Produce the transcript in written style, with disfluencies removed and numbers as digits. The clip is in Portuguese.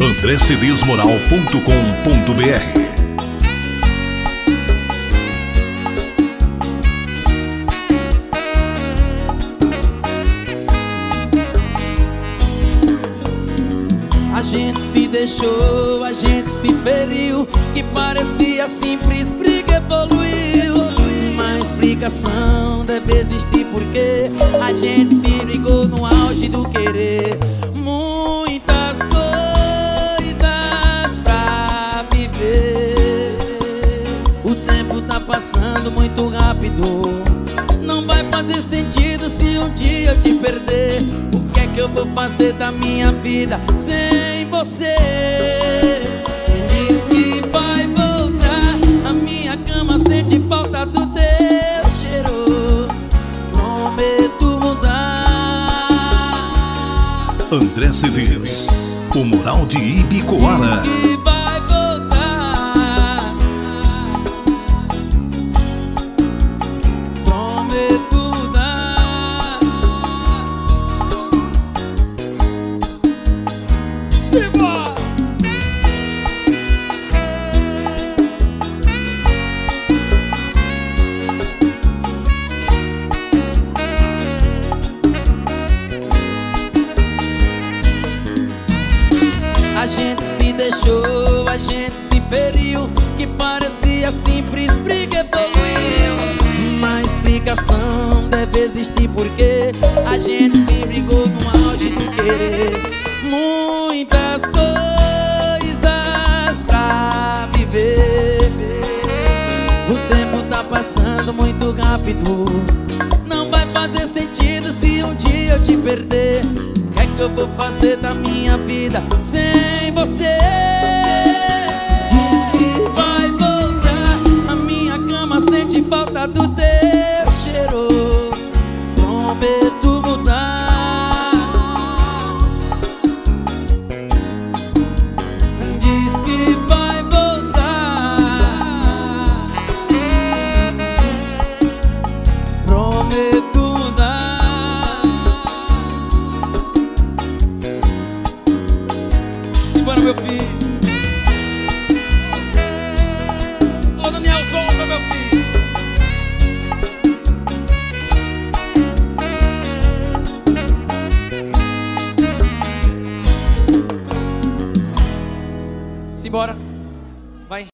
andrecedesmoral.com.br. A gente se deixou, a gente se feriu, que parecia simples, briga evoluiu. Uma explicação deve existir porque a gente se brigou no auge do querer. Muitas coisas pra viver. O tempo tá passando muito rápido. Não vai fazer sentido se um dia eu te perder. O que é que eu vou fazer da minha vida sem você? Diz que vai voltar. A minha cama sente falta do teu cheiro. Prometo mudar. André Cedês, o moral de Ibicoara. Diz que vai voltar. Prometo mudar. Simbora! A gente se deixou, a gente se feriu, que parecia simples, briga evoluiu. Uma explicação deve existir porque a gente se brigou no auge do querer. Muitas coisas pra viver. O tempo tá passando muito rápido. Não vai fazer sentido se um dia eu te perder. O que é que eu vou fazer da minha vida sem você?